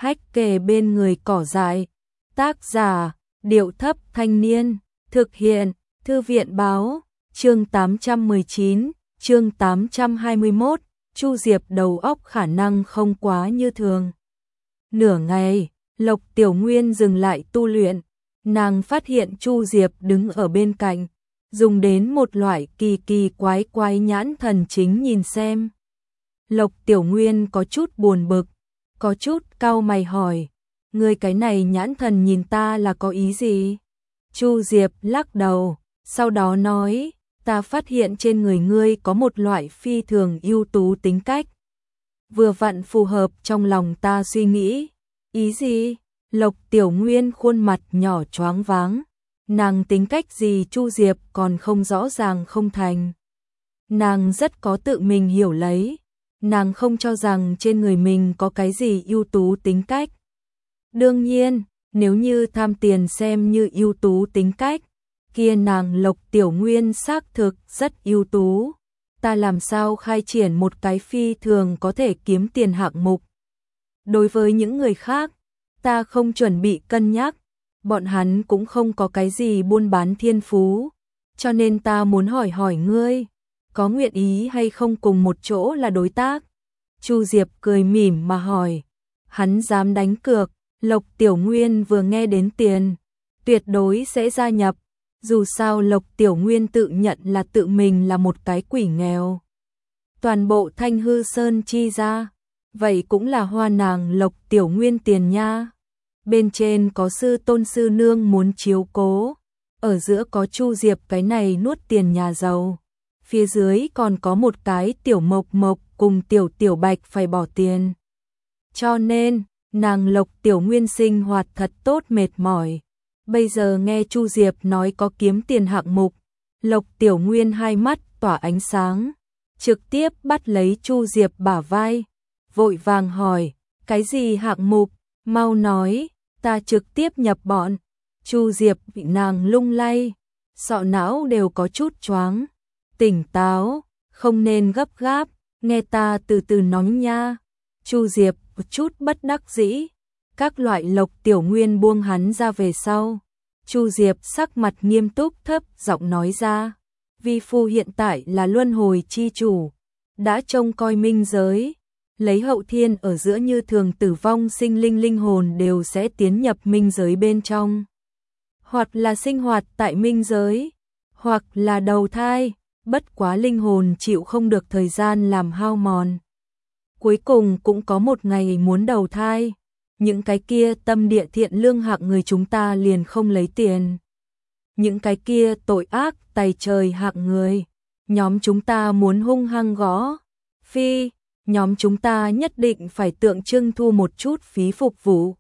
hách kề bên người cỏ dại. Tác giả, Điệu Thấp Thanh Niên. Thực hiện, Thư viện Báo. Chương 819, chương 821. Chu Diệp đầu óc khả năng không quá như thường. Nửa ngày, Lộc Tiểu Nguyên dừng lại tu luyện. Nàng phát hiện Chu Diệp đứng ở bên cạnh, dùng đến một loại kỳ quái nhãn thần chính nhìn xem. Lộc Tiểu Nguyên có chút buồn bực, có chút cau mày hỏi, ngươi cái này nhãn thần nhìn ta là có ý gì? Chu Diệp lắc đầu, sau đó nói, ta phát hiện trên người ngươi có một loại phi thường ưu tú tính cách. Vừa vặn phù hợp trong lòng ta suy nghĩ. Ý gì? Lộc Tiểu Nguyên khuôn mặt nhỏ choáng váng. Nàng tính cách gì Chu Diệp còn không rõ ràng không thành. Nàng rất có tự mình hiểu lấy. Nàng không cho rằng trên người mình có cái gì ưu tú tính cách. Đương nhiên, nếu như tham tiền xem như ưu tú tính cách, kia nàng Lộc Tiểu Nguyên xác thực rất ưu tú. Ta làm sao khai triển một cái phi thường có thể kiếm tiền hạng mục. Đối với những người khác, ta không chuẩn bị cân nhắc, bọn hắn cũng không có cái gì buôn bán thiên phú, cho nên ta muốn hỏi ngươi, có nguyện ý hay không cùng một chỗ là đối tác? Chu Diệp cười mỉm mà hỏi, hắn dám đánh cược, Lộc Tiểu Nguyên vừa nghe đến tiền, tuyệt đối sẽ gia nhập, dù sao Lộc Tiểu Nguyên tự nhận là tự mình là một cái quỷ nghèo. Toàn bộ Thanh Hư Sơn chi ra, vậy cũng là hoa nàng Lộc Tiểu Nguyên tiền nha. Bên trên có sư tôn sư nương muốn chiếu cố, ở giữa có Chu Diệp cái này nuốt tiền nhà giàu, phía dưới còn có một cái tiểu mộc cùng tiểu bạch phải bỏ tiền. Cho nên, nàng Lộc Tiểu Nguyên sinh hoạt thật tốt mệt mỏi. Bây giờ nghe Chu Diệp nói có kiếm tiền hạng mục, Lộc Tiểu Nguyên hai mắt tỏa ánh sáng, trực tiếp bắt lấy Chu Diệp bả vai, vội vàng hỏi, cái gì hạng mục, mau nói, ta trực tiếp nhập bọn. Chu Diệp bị nàng lung lay, sọ não đều có chút choáng, tỉnh táo, không nên gấp gáp, nghe ta từ từ nói nha. Chu Diệp một chút bất đắc dĩ, các loại Lộc Tiểu Nguyên buông hắn ra về sau. Chu Diệp sắc mặt nghiêm túc thấp giọng nói ra, vi phu hiện tại là luân hồi chi chủ, đã trông coi minh giới, lấy hậu thiên ở giữa như thường tử vong sinh linh linh hồn đều sẽ tiến nhập minh giới bên trong. Hoặc là sinh hoạt tại minh giới, hoặc là đầu thai, bất quá linh hồn chịu không được thời gian làm hao mòn. Cuối cùng cũng có một ngày muốn đầu thai. Những cái kia tâm địa thiện lương hạng người chúng ta liền không lấy tiền. Những cái kia tội ác tày trời hạng người, nhóm chúng ta muốn hung hăng gõ. Phi, nhóm chúng ta nhất định phải tượng trưng thu một chút phí phục vụ.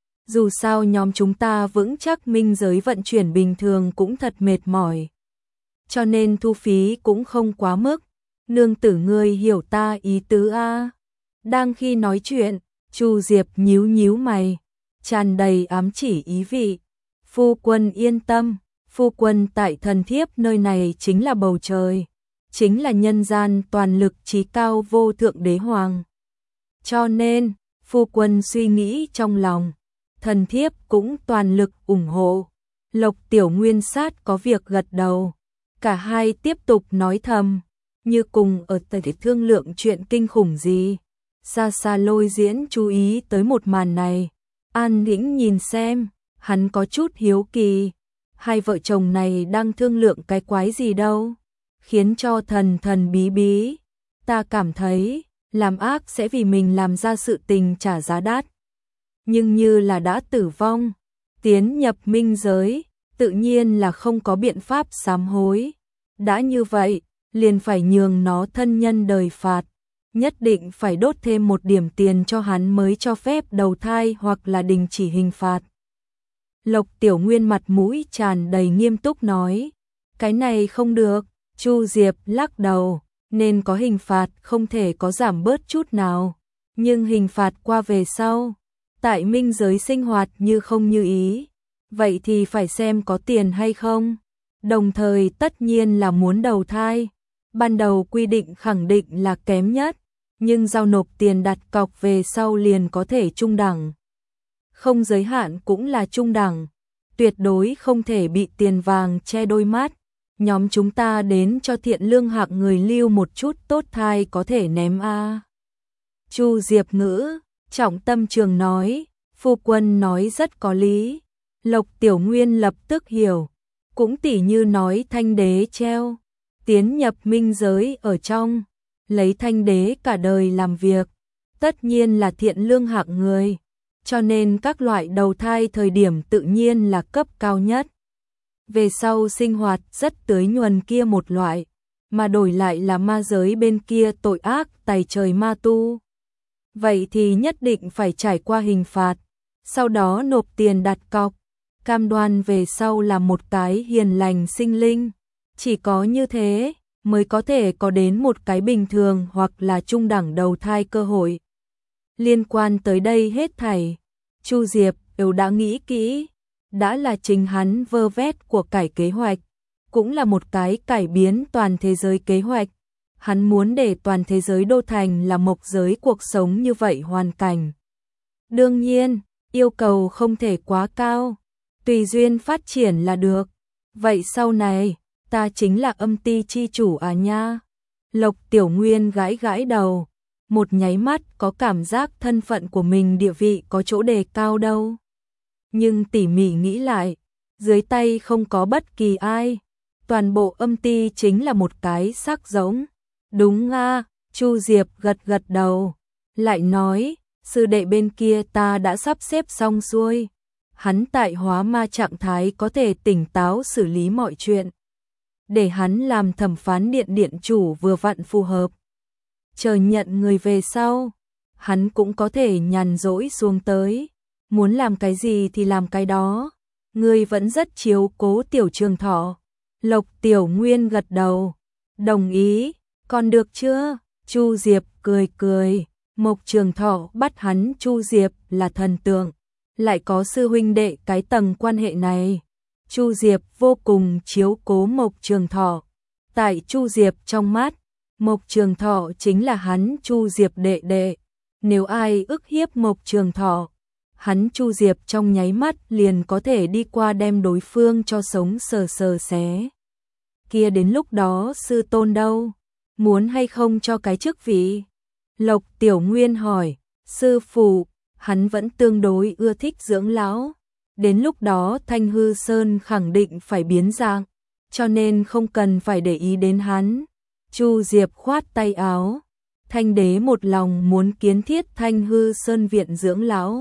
Dù sao nhóm chúng ta vững chắc minh giới vận chuyển bình thường cũng thật mệt mỏi. Cho nên thu phí cũng không quá mức. Nương tử ngươi hiểu ta ý tứ a. Đang khi nói chuyện, Chu Diệp nhíu mày, tràn đầy ám chỉ ý vị. Phu quân yên tâm, phu quân tại thần thiếp nơi này chính là bầu trời, chính là nhân gian toàn lực trí cao vô thượng đế hoàng. Cho nên, phu quân suy nghĩ trong lòng, thần thiếp cũng toàn lực ủng hộ. Lộc Tiểu Nguyên sát có việc gật đầu, cả hai tiếp tục nói thầm, như cùng ở tại thương lượng chuyện kinh khủng gì. Xa Lôi Diễn chú ý tới một màn này, an tĩnh nhìn xem, hắn có chút hiếu kỳ, hai vợ chồng này đang thương lượng cái quái gì đâu, khiến cho thần bí. Ta cảm thấy, làm ác sẽ vì mình làm ra sự tình trả giá đắt. Nhưng như là đã tử vong, tiến nhập minh giới, tự nhiên là không có biện pháp sám hối. Đã như vậy, liền phải nhường nó thân nhân đời phạt. Nhất định phải đốt thêm một điểm tiền cho hắn mới cho phép đầu thai hoặc là đình chỉ hình phạt. Lộc Tiểu Nguyên mặt mũi tràn đầy nghiêm túc nói, cái này không được. Chu Diệp lắc đầu, nên có hình phạt không thể có giảm bớt chút nào. Nhưng hình phạt qua về sau, tại minh giới sinh hoạt như không như ý, vậy thì phải xem có tiền hay không. Đồng thời tất nhiên là muốn đầu thai. Ban đầu quy định khẳng định là kém nhất, nhưng giao nộp tiền đặt cọc về sau liền có thể trung đẳng, không giới hạn cũng là trung đẳng, tuyệt đối không thể bị tiền vàng che đôi mắt. Nhóm chúng ta đến cho thiện lương hạng người lưu một chút tốt thai có thể ném a. Chu Diệp Ngữ, trọng tâm trường nói, phu quân nói rất có lý. Lộc Tiểu Nguyên lập tức hiểu, cũng tỉ như nói Thanh Đế treo, tiến nhập minh giới ở trong, lấy Thanh Đế cả đời làm việc, tất nhiên là thiện lương hạng người, cho nên các loại đầu thai thời điểm tự nhiên là cấp cao nhất. Về sau sinh hoạt rất tưới nhuần kia một loại, mà đổi lại là ma giới bên kia tội ác tày trời ma tu. Vậy thì nhất định phải trải qua hình phạt, sau đó nộp tiền đặt cọc, cam đoan về sau là một cái hiền lành sinh linh. Chỉ có như thế mới có thể có đến một cái bình thường hoặc là trung đẳng đầu thai cơ hội. Liên quan tới đây hết thảy, Chu Diệp đều đã nghĩ kỹ, đã là chính hắn vơ vét của cải kế hoạch, cũng là một cái cải biến toàn thế giới kế hoạch. Hắn muốn để toàn thế giới đô thành là mộc giới cuộc sống như vậy hoàn cảnh. Đương nhiên, yêu cầu không thể quá cao, tùy duyên phát triển là được. Vậy sau này, ta chính là âm ti chi chủ à nha. Lộc Tiểu Nguyên gãi gãi đầu, một nháy mắt có cảm giác thân phận của mình địa vị có chỗ đề cao đâu. Nhưng tỉ mỉ nghĩ lại, dưới tay không có bất kỳ ai, toàn bộ âm ti chính là một cái xác giống. Đúng a, Chu Diệp gật gật đầu, lại nói, sư đệ bên kia ta đã sắp xếp xong xuôi. Hắn tại hóa ma trạng thái có thể tỉnh táo xử lý mọi chuyện. Để hắn làm thẩm phán điện điện chủ vừa vặn phù hợp. Chờ nhận người về sau, hắn cũng có thể nhàn rỗi xuống tới. Muốn làm cái gì thì làm cái đó. Ngươi vẫn rất chiếu cố Tiểu Trường Thọ. Lộc Tiểu Nguyên gật đầu, đồng ý, còn được chưa? Chu Diệp cười cười, Mộc Trường Thọ bắt hắn Chu Diệp là thần tượng, lại có sư huynh đệ cái tầng quan hệ này. Chu Diệp vô cùng chiếu cố Mộc Trường Thọ. Tại Chu Diệp trong mắt, Mộc Trường Thọ chính là hắn Chu Diệp đệ đệ. Nếu ai ức hiếp Mộc Trường Thọ, hắn Chu Diệp trong nháy mắt liền có thể đi qua đem đối phương cho sống sờ sờ xé. Kia đến lúc đó sư tôn đâu? Muốn hay không cho cái chức vị? Lộc Tiểu Nguyên hỏi, sư phụ, hắn vẫn tương đối ưa thích dưỡng lão. Đến lúc đó Thanh Hư Sơn khẳng định phải biến dạng, cho nên không cần phải để ý đến hắn. Chu Diệp khoát tay áo, Thanh Đế một lòng muốn kiến thiết Thanh Hư Sơn viện dưỡng lão.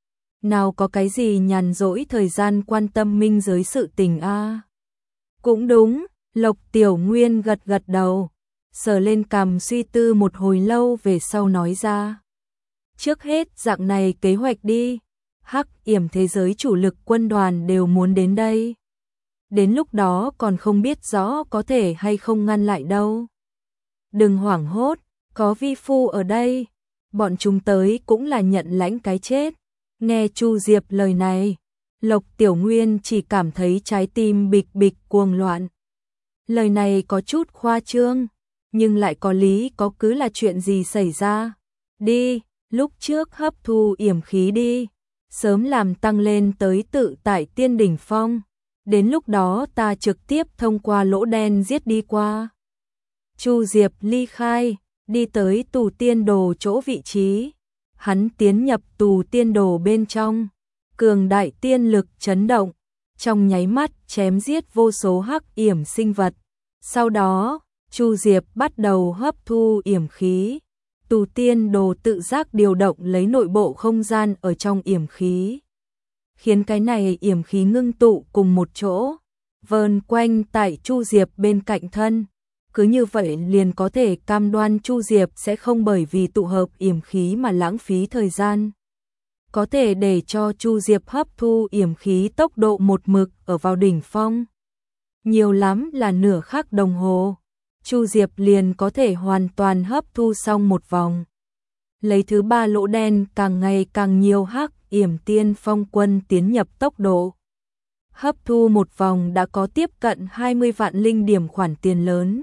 Nào có cái gì nhàn rỗi thời gian quan tâm minh giới sự tình a. Cũng đúng, Lộc Tiểu Nguyên gật gật đầu, sờ lên cằm suy tư một hồi lâu về sau nói ra. Trước hết dạng này kế hoạch đi, Hắc Yểm thế giới chủ lực quân đoàn đều muốn đến đây. Đến lúc đó còn không biết rõ có thể hay không ngăn lại đâu. Đừng hoảng hốt, có vi phu ở đây, bọn chúng tới cũng là nhận lãnh cái chết. Nghe Chu Diệp lời này, Lộc Tiểu Nguyên chỉ cảm thấy trái tim bịch bịch cuồng loạn. Lời này có chút khoa trương, nhưng lại có lý, có cứ là chuyện gì xảy ra. Đi, lúc trước hấp thu yểm khí đi, sớm làm tăng lên tới tự tại tiên đỉnh phong. Đến lúc đó ta trực tiếp thông qua lỗ đen giết đi qua. Chu Diệp ly khai, đi tới tù tiên đồ chỗ vị trí. Hắn tiến nhập tù tiên đồ bên trong, cường đại tiên lực chấn động, trong nháy mắt chém giết vô số hắc yểm sinh vật. Sau đó, Chu Diệp bắt đầu hấp thu yểm khí. Tù tiên đồ tự giác điều động lấy nội bộ không gian ở trong yểm khí, khiến cái này yểm khí ngưng tụ cùng một chỗ, vờn quanh tại Chu Diệp bên cạnh thân. Cứ như vậy liền có thể cam đoan Chu Diệp sẽ không bởi vì tụ hợp yểm khí mà lãng phí thời gian. Có thể để cho Chu Diệp hấp thu yểm khí tốc độ một mực ở vào đỉnh phong. Nhiều lắm là nửa khắc đồng hồ, Chu Diệp liền có thể hoàn toàn hấp thu xong một vòng. Lấy thứ ba lỗ đen càng ngày càng nhiều hắc yểm tiên phong quân tiến nhập tốc độ. Hấp thu một vòng đã có tiếp cận 20 vạn linh điểm khoản tiền lớn.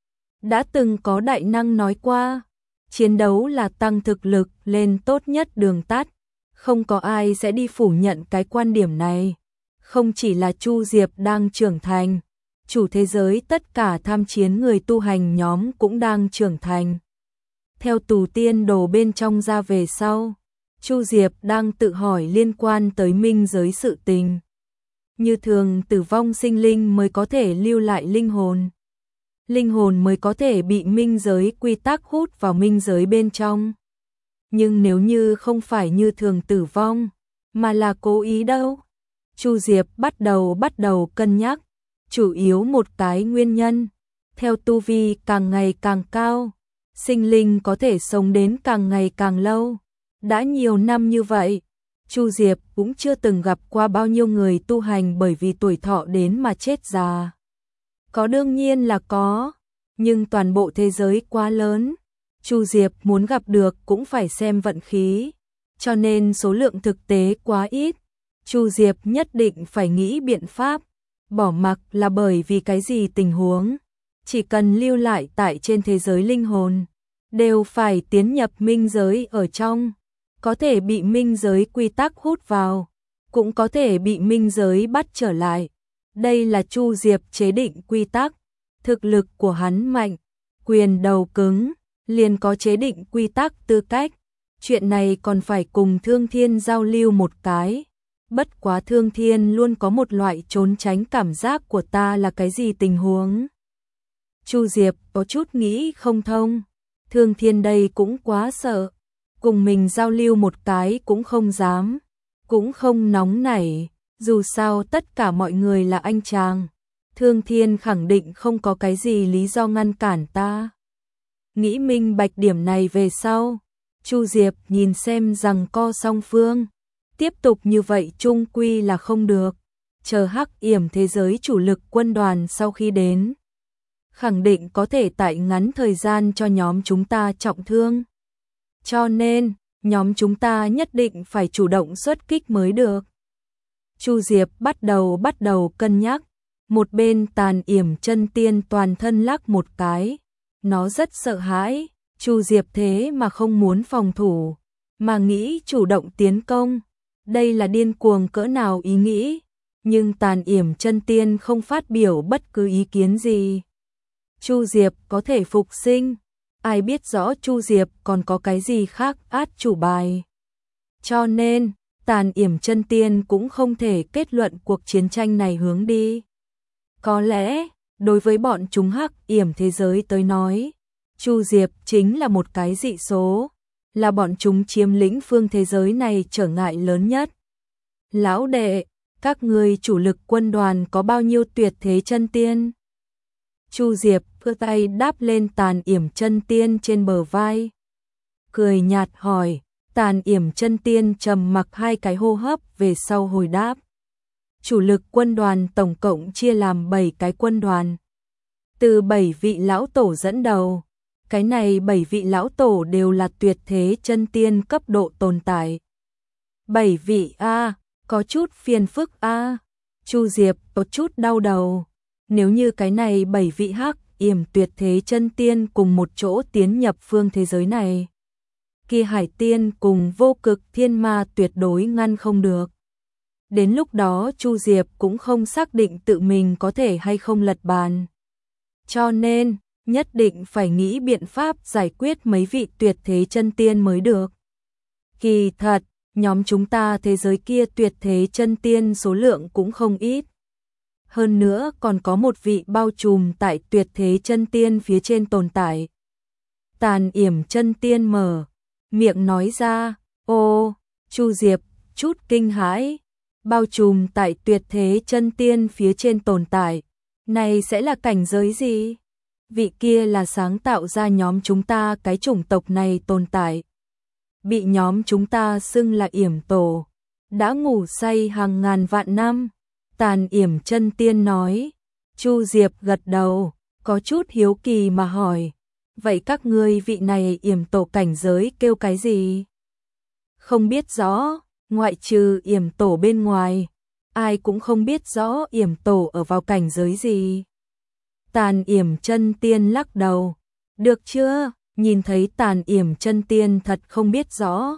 Đã từng có đại năng nói qua, chiến đấu là tăng thực lực lên tốt nhất đường tắt, Không có ai sẽ đi phủ nhận cái quan điểm này. Không chỉ là Chu Diệp đang trưởng thành, chủ thế giới tất cả tham chiến người tu hành nhóm cũng đang trưởng thành. Theo tù tiên đồ bên trong ra về sau, Chu Diệp đang tự hỏi liên quan tới minh giới sự tình. Như thường tử vong sinh linh mới có thể lưu lại linh hồn. Linh hồn mới có thể bị minh giới quy tắc hút vào minh giới bên trong. Nhưng nếu như không phải như thường tử vong, mà là cố ý đâu? Chu Diệp bắt đầu cân nhắc, chủ yếu một cái nguyên nhân. Theo tu vi càng ngày càng cao, sinh linh có thể sống đến càng ngày càng lâu. Đã nhiều năm như vậy, Chu Diệp cũng chưa từng gặp qua bao nhiêu người tu hành bởi vì tuổi thọ đến mà chết già. Có đương nhiên là có, nhưng toàn bộ thế giới quá lớn, Chu Diệp muốn gặp được cũng phải xem vận khí, cho nên số lượng thực tế quá ít. Chu Diệp nhất định phải nghĩ biện pháp, bỏ mặc là bởi vì cái gì tình huống, chỉ cần lưu lại tại trên thế giới linh hồn, đều phải tiến nhập minh giới ở trong, có thể bị minh giới quy tắc hút vào, cũng có thể bị minh giới bắt trở lại. Đây là Chu Diệp chế định quy tắc, thực lực của hắn mạnh, quyền đầu cứng, liền có chế định quy tắc tư cách. Chuyện này còn phải cùng Thương Thiên giao lưu một cái. Bất quá Thương Thiên luôn có một loại trốn tránh cảm giác của ta là cái gì tình huống. Chu Diệp có chút nghĩ không thông, Thương Thiên đây cũng quá sợ, cùng mình giao lưu một cái cũng không dám, cũng không nóng nảy, dù sao tất cả mọi người là anh chàng, Thương Thiên khẳng định không có cái gì lý do ngăn cản ta. Nghĩ minh bạch điểm này về sau, Chu Diệp nhìn xem rằng co song phương, tiếp tục như vậy chung quy là không được, chờ Hắc Yểm thế giới chủ lực quân đoàn sau khi đến, khẳng định có thể tại ngắn thời gian cho nhóm chúng ta trọng thương. Cho nên, nhóm chúng ta nhất định phải chủ động xuất kích mới được. Chu Diệp bắt đầu cân nhắc, một bên Tàn Yểm chân tiên toàn thân lắc một cái, nó rất sợ hãi, Chu Diệp thế mà không muốn phòng thủ, mà nghĩ chủ động tiến công, đây là điên cuồng cỡ nào ý nghĩ, nhưng Tàn Yểm chân tiên không phát biểu bất cứ ý kiến gì. Chu Diệp có thể phục sinh, ai biết rõ Chu Diệp còn có cái gì khác át chủ bài. Cho nên, Tàn Yểm chân tiên cũng không thể kết luận cuộc chiến tranh này hướng đi. Có lẽ, đối với bọn chúng Hắc Yểm thế giới tới nói, Chu Diệp chính là một cái dị số, là bọn chúng chiếm lĩnh phương thế giới này trở ngại lớn nhất. Lão đệ, các ngươi chủ lực quân đoàn có bao nhiêu tuyệt thế chân tiên? Chu Diệp đưa tay đáp lên Tàn Yểm chân tiên trên bờ vai, cười nhạt hỏi. Tàn Yểm chân tiên trầm mặc 2 cái hô hấp về sau hồi đáp. Chủ lực quân đoàn tổng cộng chia làm 7 cái quân đoàn, từ 7 vị lão tổ dẫn đầu. Cái này 7 vị lão tổ đều là tuyệt thế chân tiên cấp độ tồn tại. 7 vị a, có chút phiền phức a. Chu Diệp có chút đau đầu. Nếu như cái này 7 vị Hắc Yểm tuyệt thế chân tiên cùng một chỗ tiến nhập phương thế giới này, Kỳ Hải Tiên cùng Vô Cực Thiên Ma tuyệt đối ngăn không được. Đến lúc đó Chu Diệp cũng không xác định tự mình có thể hay không lật bàn. Cho nên, nhất định phải nghĩ biện pháp giải quyết mấy vị tuyệt thế chân tiên mới được. Kỳ thật, nhóm chúng ta thế giới kia tuyệt thế chân tiên số lượng cũng không ít. Hơn nữa còn có một vị bao trùm tại tuyệt thế chân tiên phía trên tồn tại. Tàn Yểm chân tiên mở miệng nói ra, ô, Chu Diệp chút kinh hãi, bao trùm tại tuyệt thế chân tiên phía trên tồn tại, này sẽ là cảnh giới gì? Vị kia là sáng tạo ra nhóm chúng ta cái chủng tộc này tồn tại. Bị nhóm chúng ta xưng là Yểm Tổ, đã ngủ say hàng ngàn vạn năm. Tàn Yểm chân tiên nói. Chu Diệp gật đầu, có chút hiếu kỳ mà hỏi. Vậy các ngươi vị này Yểm Tổ cảnh giới kêu cái gì? Không biết rõ, ngoại trừ Yểm Tổ bên ngoài, ai cũng không biết rõ Yểm Tổ ở vào cảnh giới gì. Tàn Yểm chân tiên lắc đầu. Được chưa? Nhìn thấy Tàn Yểm chân tiên thật không biết rõ.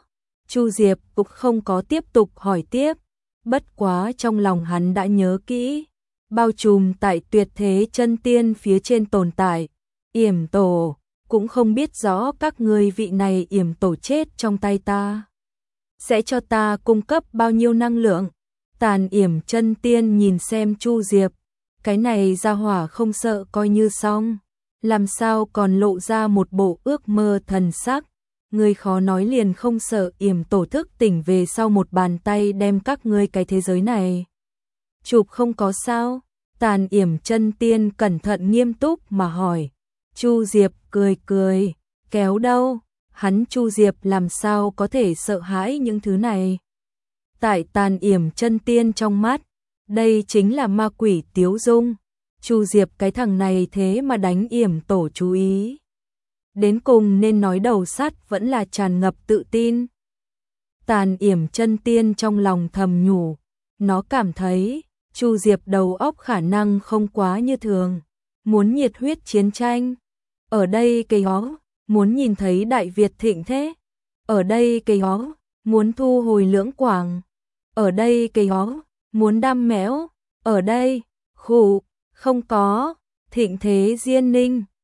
Chu Diệp cũng không có tiếp tục hỏi tiếp, bất quá trong lòng hắn đã nhớ kỹ, bao trùm tại tuyệt thế chân tiên phía trên tồn tại, Yểm Tổ, cũng không biết rõ các ngươi vị này Yểm Tổ chết trong tay ta sẽ cho ta cung cấp bao nhiêu năng lượng. Tàn Yểm chân tiên nhìn xem Chu Diệp, cái này ra hỏa không sợ coi như xong, làm sao còn lộ ra một bộ ước mơ thần sắc. Ngươi khó nói liền không sợ Yểm Tổ thức tỉnh về sau một bàn tay đem các ngươi cái thế giới này chụp không có sao? Tàn Yểm chân tiên cẩn thận nghiêm túc mà hỏi. Chu Diệp cười cười, kéo đâu, hắn Chu Diệp làm sao có thể sợ hãi những thứ này. Tại Tàn Yểm chân tiên trong mắt, đây chính là ma quỷ tiếu dung. Chu Diệp cái thằng này thế mà đánh Yểm Tổ chú ý. Đến cùng nên nói đầu sắt vẫn là tràn ngập tự tin. Tàn Yểm chân tiên trong lòng thầm nhủ, nó cảm thấy Chu Diệp đầu óc khả năng không quá như thường, muốn nhiệt huyết chiến tranh. Ở đây cây hó, muốn nhìn thấy Đại Việt thịnh thế. Ở đây cây hó, muốn thu hồi Lưỡng Quảng. Ở đây cây hó, muốn đam mẽo. Ở đây, khụ, không có, thịnh thế Diên Ninh.